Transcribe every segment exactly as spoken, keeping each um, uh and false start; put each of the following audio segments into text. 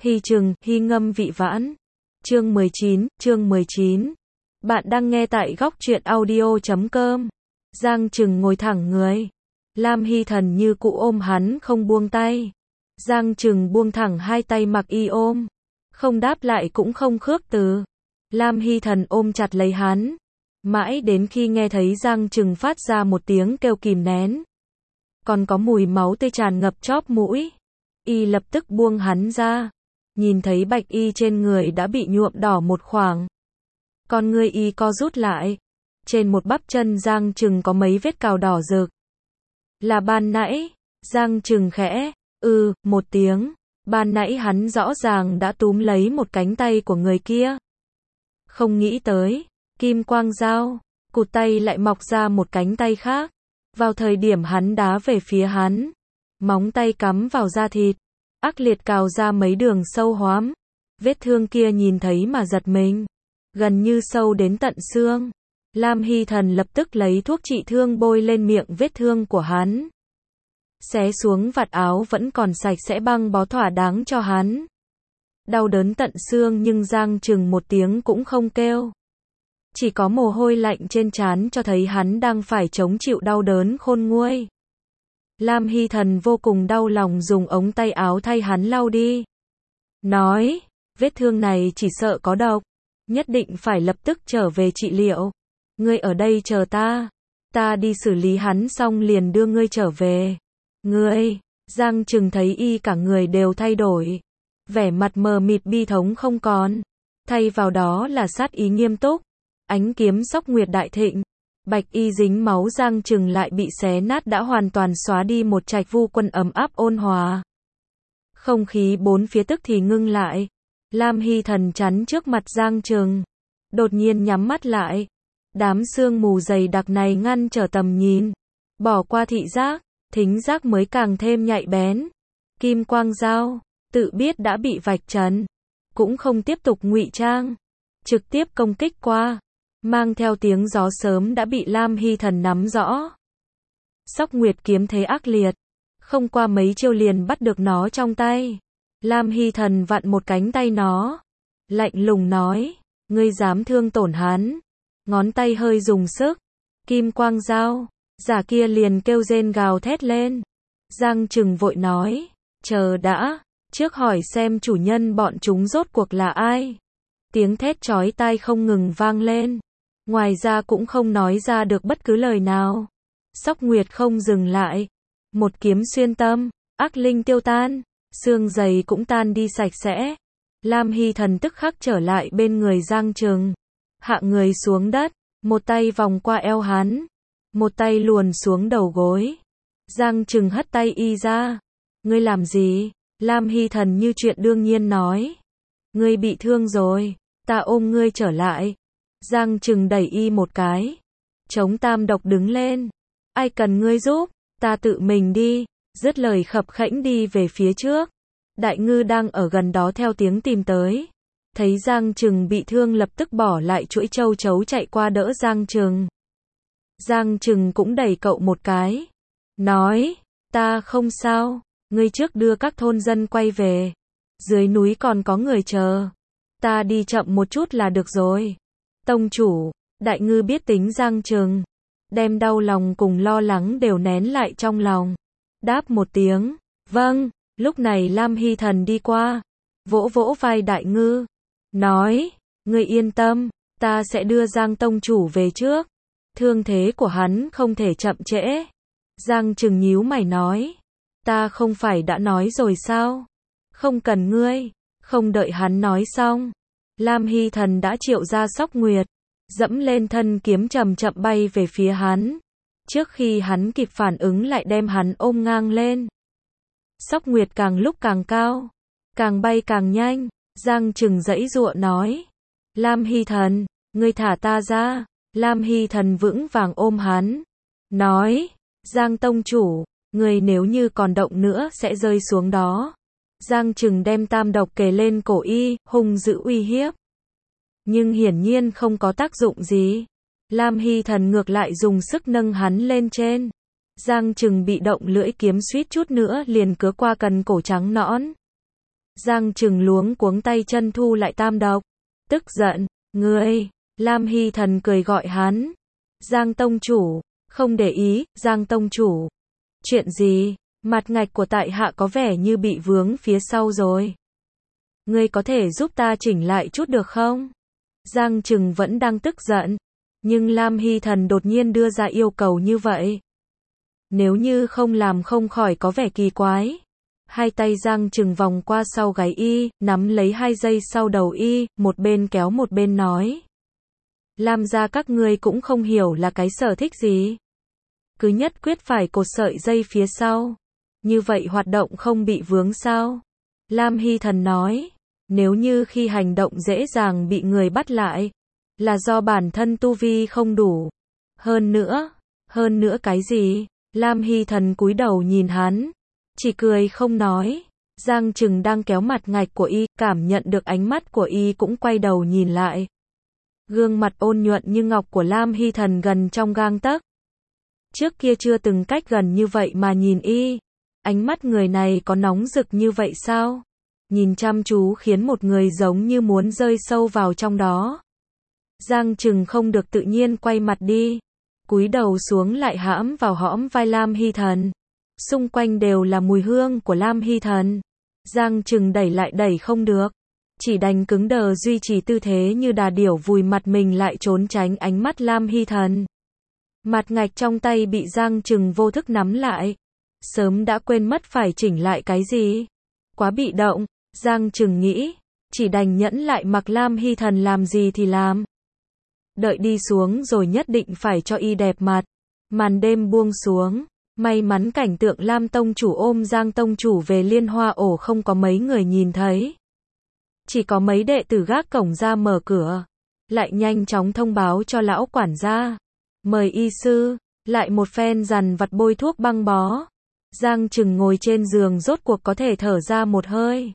Hy trừng, hy ngâm vị vãn. Chương mười chín, chương mười chín. Bạn đang nghe tại góc truyện audio chấm com. Giang Trừng ngồi thẳng người. Lam Hy Thần như cụ ôm hắn không buông tay. Giang Trừng buông thẳng hai tay mặc y ôm. Không đáp lại cũng không khước từ. Lam Hy Thần ôm chặt lấy hắn. Mãi đến khi nghe thấy Giang Trừng phát ra một tiếng kêu kìm nén. Còn có mùi máu tươi tràn ngập chóp mũi. Y lập tức buông hắn ra. Nhìn thấy bạch y trên người đã bị nhuộm đỏ một khoảng. Con ngươi y co rút lại. Trên một bắp chân Giang Trừng có mấy vết cào đỏ rực. Là ban nãy. Giang Trừng khẽ, ư, một tiếng. Ban nãy hắn rõ ràng đã túm lấy một cánh tay của người kia. Không nghĩ tới, kim quang dao, cụt tay lại mọc ra một cánh tay khác. Vào thời điểm hắn đá về phía hắn, móng tay cắm vào da thịt, ác liệt cào ra mấy đường sâu hoắm. Vết thương kia nhìn thấy mà giật mình, gần như sâu đến tận xương. Lam Hy Thần lập tức lấy thuốc trị thương bôi lên miệng vết thương của hắn. Xé xuống vạt áo vẫn còn sạch sẽ băng bó thỏa đáng cho hắn. Đau đớn tận xương nhưng Giang Trừng một tiếng cũng không kêu. Chỉ có mồ hôi lạnh trên trán cho thấy hắn đang phải chống chịu đau đớn khôn nguôi. Lam Hy Thần vô cùng đau lòng dùng ống tay áo thay hắn lau đi. Nói, vết thương này chỉ sợ có độc. Nhất định phải lập tức trở về trị liệu. Ngươi ở đây chờ ta. Ta đi xử lý hắn xong liền đưa ngươi trở về. Ngươi, Giang Trừng thấy y cả người đều thay đổi. Vẻ mặt mờ mịt bi thống không còn. Thay vào đó là sát ý nghiêm túc. Ánh kiếm sóc nguyệt đại thịnh. Bạch y dính máu Giang Trừng lại bị xé nát đã hoàn toàn xóa đi một trạch vu quân ấm áp ôn hòa. Không khí bốn phía tức thì ngưng lại. Lam Hy Thần chắn trước mặt Giang Trừng. Đột nhiên nhắm mắt lại. Đám sương mù dày đặc này ngăn trở tầm nhìn. Bỏ qua thị giác, thính giác mới càng thêm nhạy bén. Kim quang dao, tự biết đã bị vạch trần. Cũng không tiếp tục ngụy trang. Trực tiếp công kích qua. Mang theo tiếng gió sớm đã bị Lam Hy Thần nắm rõ. Sóc Nguyệt kiếm thế ác liệt. Không qua mấy chiêu liền bắt được nó trong tay. Lam Hy Thần vặn một cánh tay nó. Lạnh lùng nói. Ngươi dám thương tổn hắn. Ngón tay hơi dùng sức. Kim quang dao. Giả kia liền kêu rên gào thét lên. Giang Trừng vội nói. Chờ đã. Trước hỏi xem chủ nhân bọn chúng rốt cuộc là ai. Tiếng thét chói tai không ngừng vang lên. Ngoài ra cũng không nói ra được bất cứ lời nào. Sóc Nguyệt không dừng lại. Một kiếm xuyên tâm. Ác linh tiêu tan. Xương dày cũng tan đi sạch sẽ. Lam Hy Thần tức khắc trở lại bên người Giang Trừng. Hạ người xuống đất. Một tay vòng qua eo hắn. Một tay luồn xuống đầu gối. Giang Trừng hất tay y ra. Ngươi làm gì? Lam Hy Thần như chuyện đương nhiên nói. Ngươi bị thương rồi. Ta ôm ngươi trở lại. Giang Trừng đẩy y một cái. Chống tam độc đứng lên. Ai cần ngươi giúp? Ta tự mình đi. Dứt lời khập khẽnh đi về phía trước. Đại ngư đang ở gần đó theo tiếng tìm tới. Thấy Giang Trừng bị thương lập tức bỏ lại chuỗi châu chấu chạy qua đỡ Giang Trừng. Giang Trừng cũng đẩy cậu một cái. Nói, ta không sao. Ngươi trước đưa các thôn dân quay về. Dưới núi còn có người chờ. Ta đi chậm một chút là được rồi. Tông chủ, đại ngư biết tính Giang Trừng. Đem đau lòng cùng lo lắng đều nén lại trong lòng. Đáp một tiếng. Vâng, lúc này Lam Hy Thần đi qua. Vỗ vỗ vai đại ngư. Nói, ngươi yên tâm, ta sẽ đưa Giang tông chủ về trước. Thương thế của hắn không thể chậm trễ. Giang Trừng nhíu mày nói. Ta không phải đã nói rồi sao? Không cần ngươi. Không đợi hắn nói xong. Lam Hy Thần đã triệu ra Sóc Nguyệt. Dẫm lên thân kiếm chậm chậm bay về phía hắn. Trước khi hắn kịp phản ứng lại đem hắn ôm ngang lên. Sóc Nguyệt càng lúc càng cao. Càng bay càng nhanh. Giang Trừng giãy giụa nói. Lam Hy Thần, ngươi thả ta ra. Lam Hy Thần vững vàng ôm hắn. Nói, Giang tông chủ, ngươi nếu như còn động nữa sẽ rơi xuống đó. Giang Trừng đem tam độc kề lên cổ y, hung dữ uy hiếp. Nhưng hiển nhiên không có tác dụng gì. Lam Hy Thần ngược lại dùng sức nâng hắn lên trên. Giang Trừng bị động lưỡi kiếm suýt chút nữa liền cứa qua cần cổ trắng nõn. Giang Trừng luống cuống tay chân thu lại tam độc. Tức giận, ngươi, Lam Hy Thần cười gọi hắn. Giang tông chủ, không để ý, Giang tông chủ. Chuyện gì, mặt ngạch của tại hạ có vẻ như bị vướng phía sau rồi. Ngươi có thể giúp ta chỉnh lại chút được không? Giang Trừng vẫn đang tức giận, nhưng Lam Hy Thần đột nhiên đưa ra yêu cầu như vậy. Nếu như không làm không khỏi có vẻ kỳ quái. Hai tay Giang Trừng vòng qua sau gáy y, nắm lấy hai dây sau đầu y, một bên kéo một bên nói. Lam gia các ngươi cũng không hiểu là cái sở thích gì. Cứ nhất quyết phải cột sợi dây phía sau. Như vậy hoạt động không bị vướng sao? Lam Hy Thần nói. Nếu như khi hành động dễ dàng bị người bắt lại, là do bản thân tu vi không đủ. Hơn nữa, hơn nữa cái gì? Lam Hy Thần cúi đầu nhìn hắn, chỉ cười không nói. Giang Trừng đang kéo mặt ngạch của y, cảm nhận được ánh mắt của y cũng quay đầu nhìn lại. Gương mặt ôn nhuận như ngọc của Lam Hy Thần gần trong gang tấc. Trước kia chưa từng cách gần như vậy mà nhìn y. Ánh mắt người này có nóng rực như vậy sao? Nhìn chăm chú khiến một người giống như muốn rơi sâu vào trong đó. Giang Trừng không được tự nhiên quay mặt đi, cúi đầu xuống lại hãm vào hõm vai Lam Hy Thần. Xung quanh đều là mùi hương của Lam Hy Thần. Giang Trừng đẩy lại đẩy không được, chỉ đành cứng đờ duy trì tư thế như đà điểu vùi mặt mình lại trốn tránh ánh mắt Lam Hy Thần. Mặt ngạch trong tay bị Giang Trừng vô thức nắm lại. Sớm đã quên mất phải chỉnh lại cái gì. Quá bị động, Giang Trừng nghĩ, chỉ đành nhẫn lại mặc Lam Hy Thần làm gì thì làm. Đợi đi xuống rồi nhất định phải cho y đẹp mặt. Màn đêm buông xuống, may mắn cảnh tượng Lam tông chủ ôm Giang tông chủ về Liên Hoa ổ không có mấy người nhìn thấy. Chỉ có mấy đệ tử gác cổng ra mở cửa, lại nhanh chóng thông báo cho lão quản gia. Mời y sư, lại một phen dằn vặt bôi thuốc băng bó. Giang Trừng ngồi trên giường rốt cuộc có thể thở ra một hơi.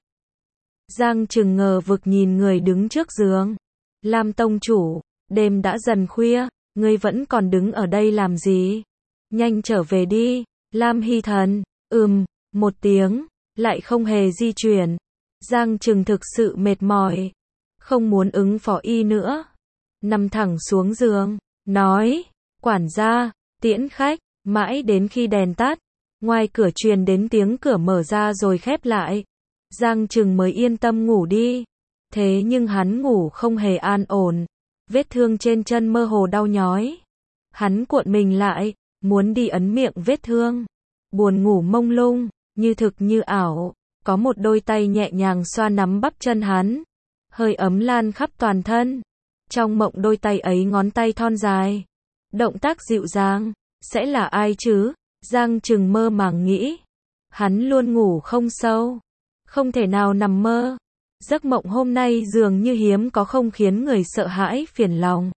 Giang Trừng ngờ vực nhìn người đứng trước giường. Lam tông chủ, đêm đã dần khuya, ngươi vẫn còn đứng ở đây làm gì? Nhanh trở về đi. Lam Hy Thần, ừm, một tiếng, lại không hề di chuyển. Giang Trừng thực sự mệt mỏi, không muốn ứng phó y nữa. Nằm thẳng xuống giường, nói, quản gia, tiễn khách, mãi đến khi đèn tắt. Ngoài cửa truyền đến tiếng cửa mở ra rồi khép lại. Giang Trừng mới yên tâm ngủ đi. Thế nhưng hắn ngủ không hề an ổn. Vết thương trên chân mơ hồ đau nhói. Hắn cuộn mình lại, muốn đi ấn miệng vết thương. Buồn ngủ mông lung, như thực như ảo. Có một đôi tay nhẹ nhàng xoa nắm bắp chân hắn. Hơi ấm lan khắp toàn thân. Trong mộng đôi tay ấy ngón tay thon dài. Động tác dịu dàng. Sẽ là ai chứ? Giang Trừng mơ màng nghĩ. Hắn luôn ngủ không sâu. Không thể nào nằm mơ. Giấc mộng hôm nay dường như hiếm có không khiến người sợ hãi phiền lòng.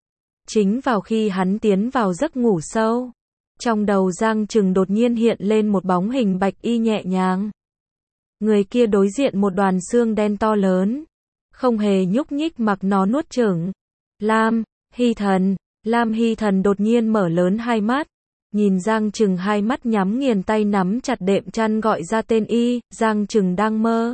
Chính vào khi hắn tiến vào giấc ngủ sâu, trong đầu Giang Trừng đột nhiên hiện lên một bóng hình bạch y nhẹ nhàng. Người kia đối diện một đoàn xương đen to lớn, không hề nhúc nhích mặc nó nuốt chửng. Lam Hy Thần. Lam Hy Thần đột nhiên mở lớn hai mắt. Nhìn Giang Trừng hai mắt nhắm nghiền tay nắm chặt đệm chăn gọi ra tên y. Giang Trừng đang mơ.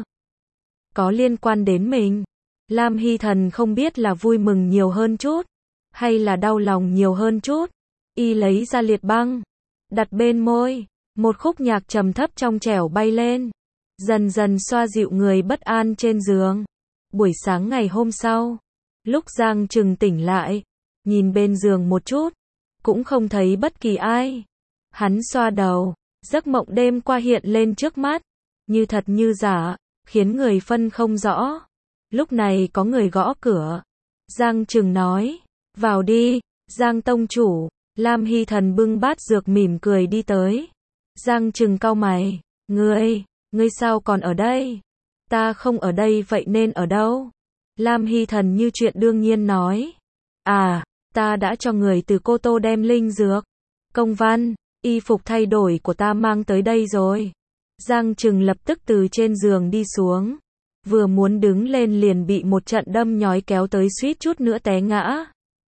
Có liên quan đến mình. Lam Hy Thần không biết là vui mừng nhiều hơn chút, hay là đau lòng nhiều hơn chút. Y lấy ra liệt băng, đặt bên môi. Một khúc nhạc trầm thấp trong trẻo bay lên, dần dần xoa dịu người bất an trên giường. Buổi sáng ngày hôm sau, lúc Giang Trừng tỉnh lại, nhìn bên giường một chút, cũng không thấy bất kỳ ai. Hắn xoa đầu, giấc mộng đêm qua hiện lên trước mắt, như thật như giả, khiến người phân không rõ. Lúc này có người gõ cửa. Giang Trừng nói, vào đi. Giang tông chủ. Lam Hy Thần bưng bát dược mỉm cười đi tới. Giang Trừng cau mày, ngươi, ngươi sao còn ở đây? Ta không ở đây vậy nên ở đâu? Lam Hy Thần như chuyện đương nhiên nói, à, ta đã cho người từ Cô Tô đem linh dược, công văn, y phục thay đổi của ta mang tới đây rồi. Giang Trừng lập tức từ trên giường đi xuống, vừa muốn đứng lên liền bị một trận đâm nhói kéo tới suýt chút nữa té ngã.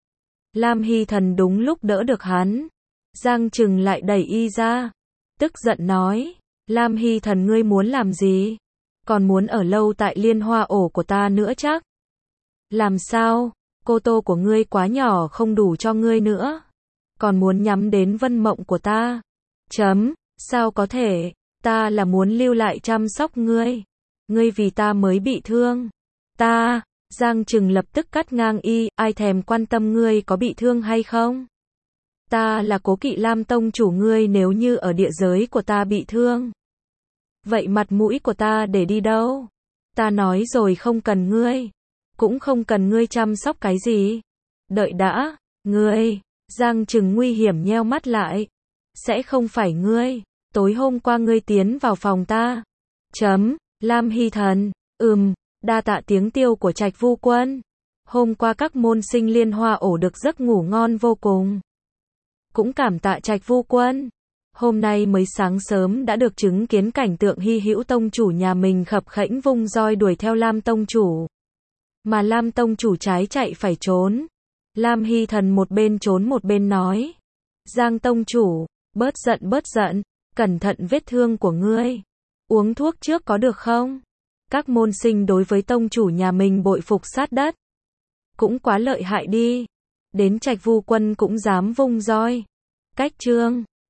Lam Hy Thần đúng lúc đỡ được hắn. Giang Trừng lại đẩy y ra, tức giận nói, Lam Hy Thần ngươi muốn làm gì? còn muốn ở lâu tại liên hoa ổ của ta nữa chắc. Làm sao, cô tô của ngươi quá nhỏ không đủ cho ngươi nữa. Còn muốn nhắm đến Vân Mộng của ta. Chấm, sao có thể, ta là muốn lưu lại chăm sóc ngươi. Ngươi vì ta mới bị thương. Ta, Giang Trừng lập tức cắt ngang y, ai thèm quan tâm ngươi có bị thương hay không. Ta là Cố Kỵ Lam tông chủ ngươi, nếu như ở địa giới của ta bị thương. Vậy mặt mũi của ta để đi đâu? Ta nói rồi không cần ngươi. Cũng không cần ngươi chăm sóc cái gì. Đợi đã, ngươi, Giang Trừng nguy hiểm nheo mắt lại. Sẽ không phải ngươi, tối hôm qua ngươi tiến vào phòng ta. Chấm, Lam Hy Thần, ừm, đa tạ tiếng tiêu của Trạch Vu Quân. Hôm qua các môn sinh liên hoa ổ được giấc ngủ ngon vô cùng. Cũng cảm tạ Trạch Vu Quân. Hôm nay mới sáng sớm đã được chứng kiến cảnh tượng hy hữu tông chủ nhà mình khập khễnh vung roi đuổi theo Lam tông chủ. Mà Lam tông chủ trái chạy phải trốn. Lam Hy Thần một bên trốn một bên nói. Giang tông chủ, bớt giận bớt giận, cẩn thận vết thương của ngươi. Uống thuốc trước có được không? Các môn sinh đối với tông chủ nhà mình bội phục sát đất. Cũng quá lợi hại đi. Đến Trạch Vu Quân cũng dám vung roi. Cách chương